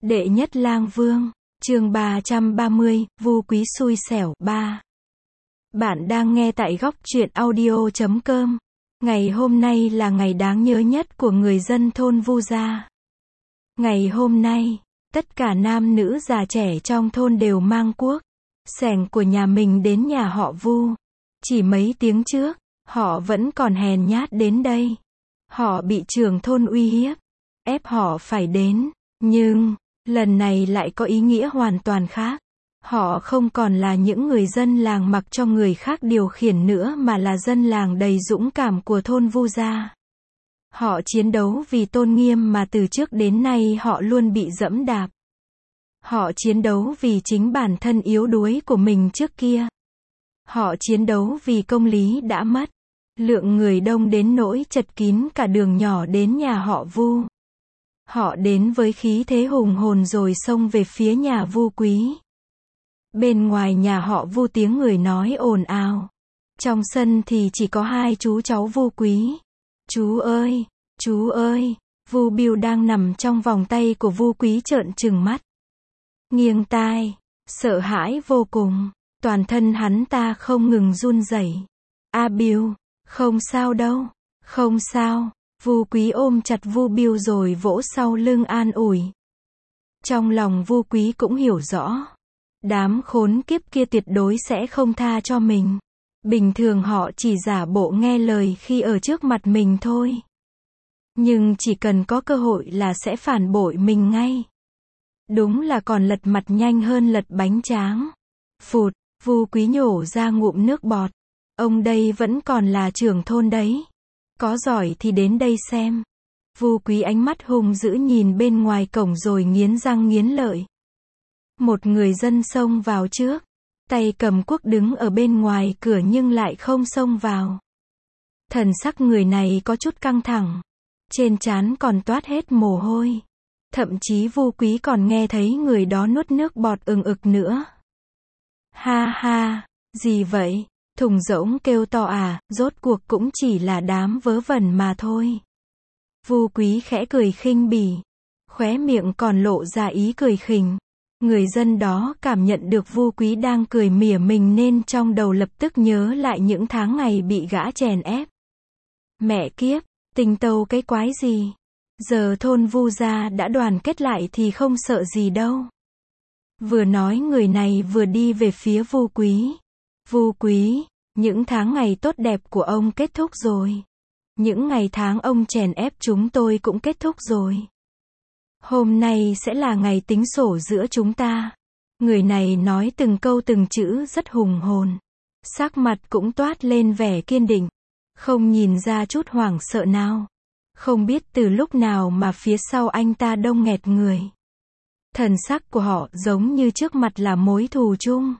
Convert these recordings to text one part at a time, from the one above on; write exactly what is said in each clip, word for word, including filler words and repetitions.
Đệ nhất lang vương, chương ba trăm ba mươi, Vu Quý xui xẻo, ba. Bạn đang nghe tại góc truyện audio chấm com. Ngày hôm nay là ngày đáng nhớ nhất của người dân thôn Vu gia. Ngày hôm nay, tất cả nam nữ già trẻ trong thôn đều mang cuốc, xẻng của nhà mình đến nhà họ Vu. Chỉ mấy tiếng trước, họ vẫn còn hèn nhát đến đây. Họ bị trưởng thôn uy hiếp, ép họ phải đến, nhưng lần này lại có ý nghĩa hoàn toàn khác. Họ không còn là những người dân làng mặc cho người khác điều khiển nữa mà là dân làng đầy dũng cảm của thôn Vu gia. Họ chiến đấu vì tôn nghiêm mà từ trước đến nay họ luôn bị dẫm đạp. Họ chiến đấu vì chính bản thân yếu đuối của mình trước kia. Họ chiến đấu vì công lý đã mất. Lượng người đông đến nỗi chật kín cả đường nhỏ đến nhà họ Vu. Họ đến với khí thế hùng hồn rồi xông về phía nhà Vu Quý. Bên ngoài nhà họ Vu tiếng người nói ồn ào. Trong sân thì chỉ có hai chú cháu Vu Quý. Chú ơi, chú ơi, Vu Biêu đang nằm trong vòng tay của Vu Quý trợn trừng mắt. Nghiêng tai, sợ hãi vô cùng, toàn thân hắn ta không ngừng run rẩy. A Biêu, không sao đâu, không sao. Vu Quý ôm chặt Vu Biêu rồi vỗ sau lưng an ủi. Trong lòng Vu Quý cũng hiểu rõ, đám khốn kiếp kia tuyệt đối sẽ không tha cho mình. Bình thường họ chỉ giả bộ nghe lời khi ở trước mặt mình thôi. Nhưng chỉ cần có cơ hội là sẽ phản bội mình ngay. Đúng là còn lật mặt nhanh hơn lật bánh tráng. Phụt, Vu Quý nhổ ra ngụm nước bọt. Ông đây vẫn còn là trưởng thôn đấy. Có giỏi thì đến đây xem. Vu Quý ánh mắt hung dữ nhìn bên ngoài cổng rồi nghiến răng nghiến lợi. Một người dân xông vào trước, tay cầm cuốc đứng ở bên ngoài cửa nhưng lại không xông vào. Thần sắc người này có chút căng thẳng, trên trán còn toát hết mồ hôi. Thậm chí Vu Quý còn nghe thấy người đó nuốt nước bọt ừng ực nữa. Ha ha, gì vậy? Thùng rỗng kêu to à, rốt cuộc cũng chỉ là đám vớ vẩn mà thôi. Vu Quý khẽ cười khinh bỉ, khóe miệng còn lộ ra ý cười khỉnh. Người dân đó cảm nhận được Vu Quý đang cười mỉa mình nên trong đầu lập tức nhớ lại những tháng ngày bị gã chèn ép. Mẹ kiếp, tình tâu cái quái gì? Giờ thôn Vu gia đã đoàn kết lại thì không sợ gì đâu. Vừa nói người này vừa đi về phía Vu Quý. Vu Quý, những tháng ngày tốt đẹp của ông kết thúc rồi. Những ngày tháng ông chèn ép chúng tôi cũng kết thúc rồi. Hôm nay sẽ là ngày tính sổ giữa chúng ta. Người này nói từng câu từng chữ rất hùng hồn. Sắc mặt cũng toát lên vẻ kiên định. Không nhìn ra chút hoảng sợ nào. Không biết từ lúc nào mà phía sau anh ta đông nghẹt người. Thần sắc của họ giống như trước mặt là mối thù chung.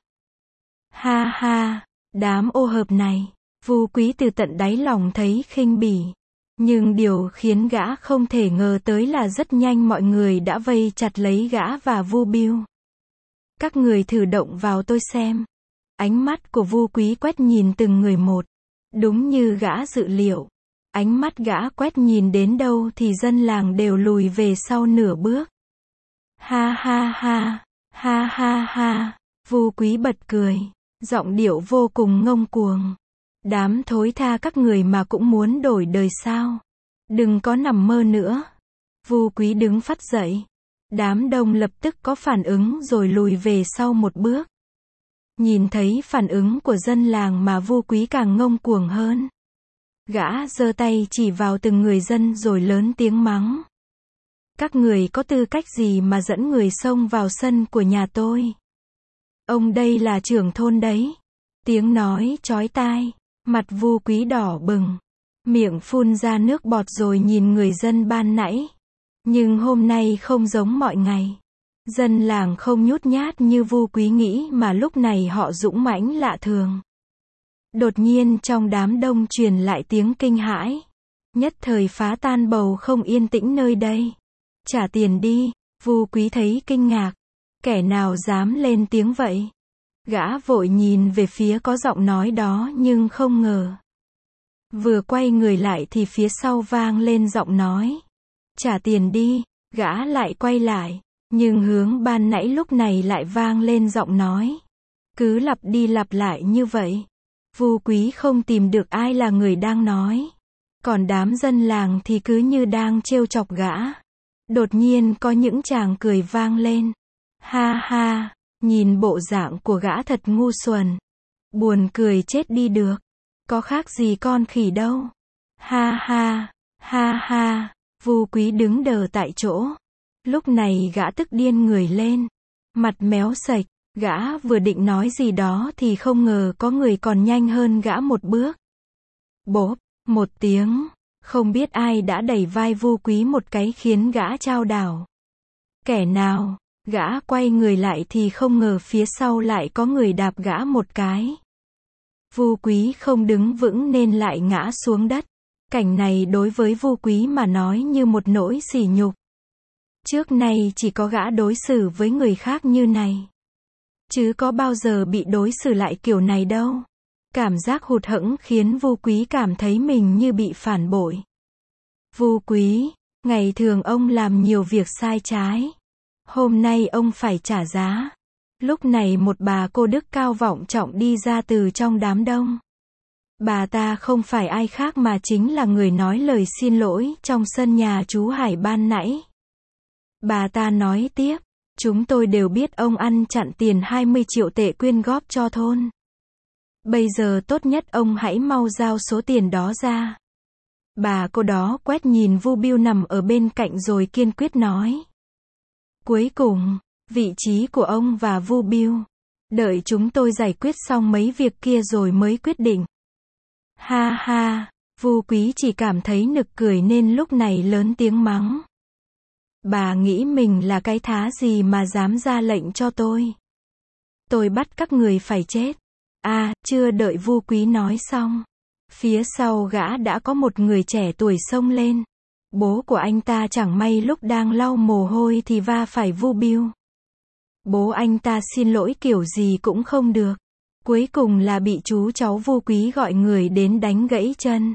Ha ha, đám ô hợp này. Vu Quý từ tận đáy lòng thấy khinh bỉ. Nhưng điều khiến gã không thể ngờ tới là rất nhanh mọi người đã vây chặt lấy gã và Vu Biêu. Các người thử động vào tôi xem. Ánh mắt của Vu Quý quét nhìn từng người một. Đúng như gã dự liệu. Ánh mắt gã quét nhìn đến đâu thì dân làng đều lùi về sau nửa bước. Ha ha ha, ha ha ha, Vu Quý bật cười, giọng điệu vô cùng ngông cuồng. Đám thối tha các người mà cũng muốn đổi đời sao? Đừng có nằm mơ nữa. Vu Quý đứng phắt dậy. Đám đông lập tức có phản ứng rồi lùi về sau một bước. Nhìn thấy phản ứng của dân làng mà Vu Quý càng ngông cuồng hơn. Gã giơ tay chỉ vào từng người dân rồi lớn tiếng mắng. Các người có tư cách gì mà dẫn người xông vào sân của nhà tôi? Ông đây là trưởng thôn đấy. Tiếng nói chói tai. Mặt Vu Quý đỏ bừng, miệng phun ra nước bọt rồi nhìn người dân ban nãy. Nhưng hôm nay không giống mọi ngày. Dân làng không nhút nhát như Vu Quý nghĩ mà lúc này họ dũng mãnh lạ thường. Đột nhiên trong đám đông truyền lại tiếng kinh hãi. Nhất thời phá tan bầu không yên tĩnh nơi đây. Trả tiền đi, Vu Quý thấy kinh ngạc. Kẻ nào dám lên tiếng vậy? Gã vội nhìn về phía có giọng nói đó nhưng không ngờ. Vừa quay người lại thì phía sau vang lên giọng nói. Trả tiền đi, gã lại quay lại. Nhưng hướng ban nãy lúc này lại vang lên giọng nói. Cứ lặp đi lặp lại như vậy. Vu Quý không tìm được ai là người đang nói. Còn đám dân làng thì cứ như đang trêu chọc gã. Đột nhiên có những tràng cười vang lên. Ha ha, nhìn bộ dạng của gã thật ngu xuẩn. Buồn cười chết đi được. Có khác gì con khỉ đâu. Ha ha, ha ha, Vu Quý đứng đờ tại chỗ. Lúc này gã tức điên người lên. Mặt méo sạch, gã vừa định nói gì đó thì không ngờ có người còn nhanh hơn gã một bước. Bốp, một tiếng, không biết ai đã đẩy vai Vu Quý một cái khiến gã chao đảo. Kẻ nào, gã quay người lại thì không ngờ phía sau lại có người đạp gã một cái. Vu Quý không đứng vững nên lại ngã xuống đất. Cảnh này đối với Vu Quý mà nói như một nỗi sỉ nhục. Trước nay chỉ có gã đối xử với người khác như này. Chứ có bao giờ bị đối xử lại kiểu này đâu. Cảm giác hụt hẫng khiến Vu Quý cảm thấy mình như bị phản bội. Vu Quý, ngày thường ông làm nhiều việc sai trái. Hôm nay ông phải trả giá. Lúc này một bà cô đức cao vọng trọng đi ra từ trong đám đông. Bà ta không phải ai khác mà chính là người nói lời xin lỗi trong sân nhà chú Hải ban nãy. Bà ta nói tiếp, chúng tôi đều biết ông ăn chặn tiền hai mươi triệu tệ quyên góp cho thôn. Bây giờ tốt nhất ông hãy mau giao số tiền đó ra. Bà cô đó quét nhìn Vu Biêu nằm ở bên cạnh rồi kiên quyết nói. Cuối cùng, vị trí của ông và Vu Biêu. Đợi chúng tôi giải quyết xong mấy việc kia rồi mới quyết định. Ha ha, Vu Quý chỉ cảm thấy nực cười nên lúc này lớn tiếng mắng. Bà nghĩ mình là cái thá gì mà dám ra lệnh cho tôi? Tôi bắt các người phải chết. À, chưa đợi Vu Quý nói xong. Phía sau gã đã có một người trẻ tuổi xông lên. Bố của anh ta chẳng may lúc đang lau mồ hôi thì va phải Vu Biêu. Bố anh ta xin lỗi kiểu gì cũng không được. Cuối cùng là bị chú cháu Vu Quý gọi người đến đánh gãy chân.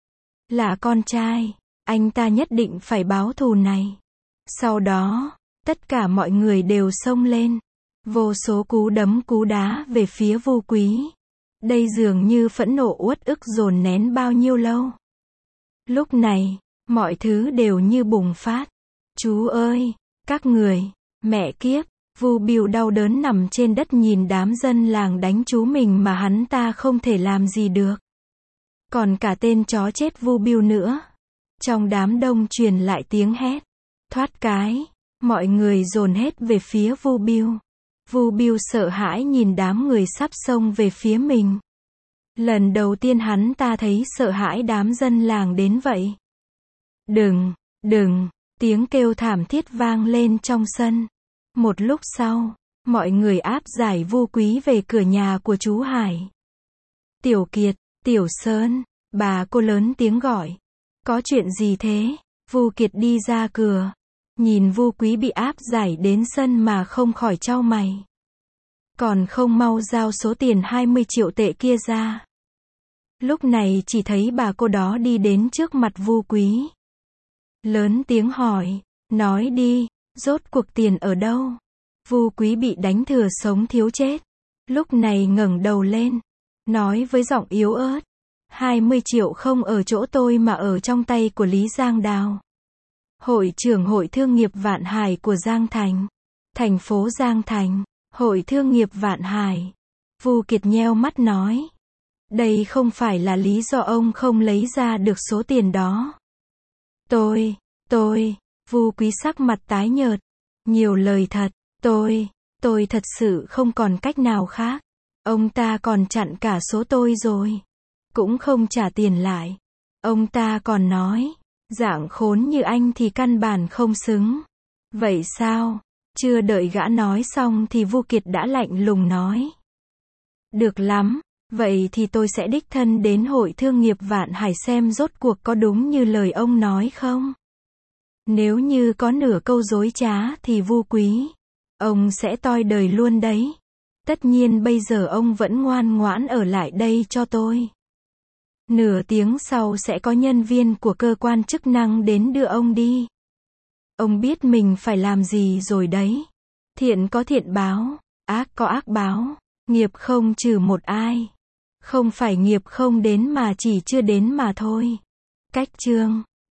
Là con trai, anh ta nhất định phải báo thù này. Sau đó, tất cả mọi người đều xông lên. Vô số cú đấm cú đá về phía Vu Quý. Đây dường như phẫn nộ uất ức dồn nén bao nhiêu lâu. Lúc này, mọi thứ đều như bùng phát. Chú ơi, các người, mẹ kiếp, Vu Biêu đau đớn nằm trên đất nhìn đám dân làng đánh chú mình mà hắn ta không thể làm gì được. Còn cả tên chó chết Vu Biêu nữa. Trong đám đông truyền lại tiếng hét. Thoát cái, mọi người dồn hết về phía Vu Biêu. Vu Biêu sợ hãi nhìn đám người sắp xông về phía mình. Lần đầu tiên hắn ta thấy sợ hãi đám dân làng đến vậy. Đừng, đừng, tiếng kêu thảm thiết vang lên trong sân. Một lúc sau, mọi người áp giải Vu Quý về cửa nhà của chú Hải. Tiểu Kiệt, Tiểu Sơn, bà cô lớn tiếng gọi. Có chuyện gì thế? Vu Kiệt đi ra cửa. Nhìn Vu Quý bị áp giải đến sân mà không khỏi chau mày. Còn không mau giao số tiền hai mươi triệu tệ kia ra. Lúc này chỉ thấy bà cô đó đi đến trước mặt Vu Quý. Lớn tiếng hỏi, nói đi, rốt cuộc tiền ở đâu? Vu Quý bị đánh thừa sống thiếu chết. Lúc này ngẩng đầu lên, nói với giọng yếu ớt. hai mươi triệu không ở chỗ tôi mà ở trong tay của Lý Giang Đào. Hội trưởng Hội Thương nghiệp Vạn Hải của Giang Thành. Thành phố Giang Thành. Hội Thương nghiệp Vạn Hải. Vu Kiệt nheo mắt nói. Đây không phải là lý do ông không lấy ra được số tiền đó. Tôi, tôi, Vu Quý sắc mặt tái nhợt. Nhiều lời thật, tôi, tôi thật sự không còn cách nào khác. Ông ta còn chặn cả số tôi rồi. Cũng không trả tiền lại. Ông ta còn nói, dạng khốn như anh thì căn bản không xứng. Vậy sao? Chưa đợi gã nói xong thì Vu Kiệt đã lạnh lùng nói. Được lắm, vậy thì tôi sẽ đích thân đến Hội Thương nghiệp Vạn Hải xem rốt cuộc có đúng như lời ông nói không? Nếu như có nửa câu dối trá thì Vu Quý, ông sẽ toi đời luôn đấy. Tất nhiên bây giờ ông vẫn ngoan ngoãn ở lại đây cho tôi. Nửa tiếng sau sẽ có nhân viên của cơ quan chức năng đến đưa ông đi. Ông biết mình phải làm gì rồi đấy. Thiện có thiện báo, ác có ác báo. Nghiệp không trừ một ai. Không phải nghiệp không đến mà chỉ chưa đến mà thôi. Cách chương